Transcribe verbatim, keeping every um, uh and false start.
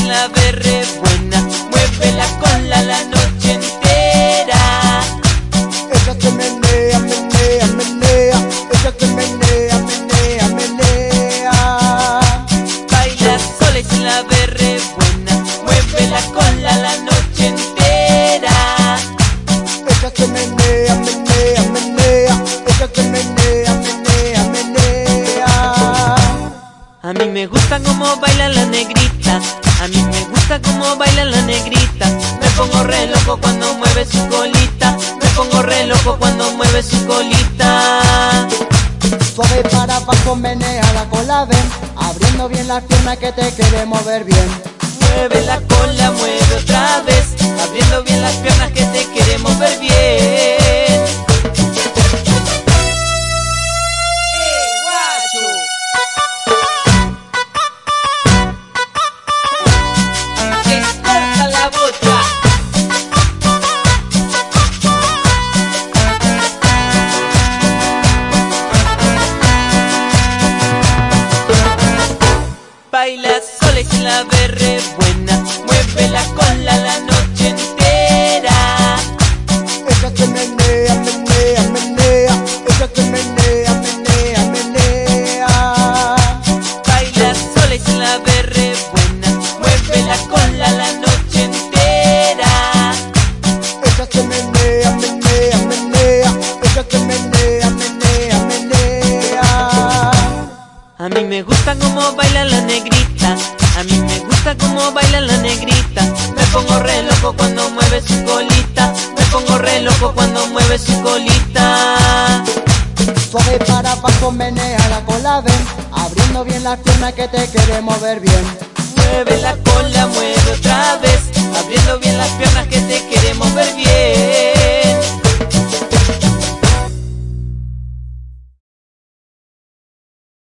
sin la berre buena, muévela con la la noche entera. Ella que menea, menea, menea, ella que menea, menea, menea. Baila sola y sin la berre buena, muévela con la la noche entera. Ella que menea, menea, menea, ella que menea, menea, menea. A mí me gusta como baila la negrita, a mí me gusta como baila la negrita. Me pongo re loco cuando mueve su colita, me pongo re loco cuando mueve su colita. Suave para abajo, menea la cola, ven, abriendo bien las piernas que te queremos ver bien. Mueve la cola, mueve otra vez, abriendo bien las piernas que te queremos ver bien. ¡Eh, guacho! ¡Explota la bocha! Baila sola y sin la berre buena, muévela con la la noche entera. Ella que menea, menea, menea, ella que menea, menea, menea. Baila sola y sin la berre buena, muévela con la la noche entera. Ella que menea, menea, menea, ella que menea, menea, menea. A mí me gusta como baila la negrita, a mí me gusta como baila la negrita. Me pongo re loco cuando mueve su colita, me pongo re loco cuando mueve su colita. Suave para abajo, menea la cola, ven, abriendo bien las piernas que te queremos ver bien. Mueve la cola, mueve otra vez, abriendo bien las piernas que te queremos ver bien.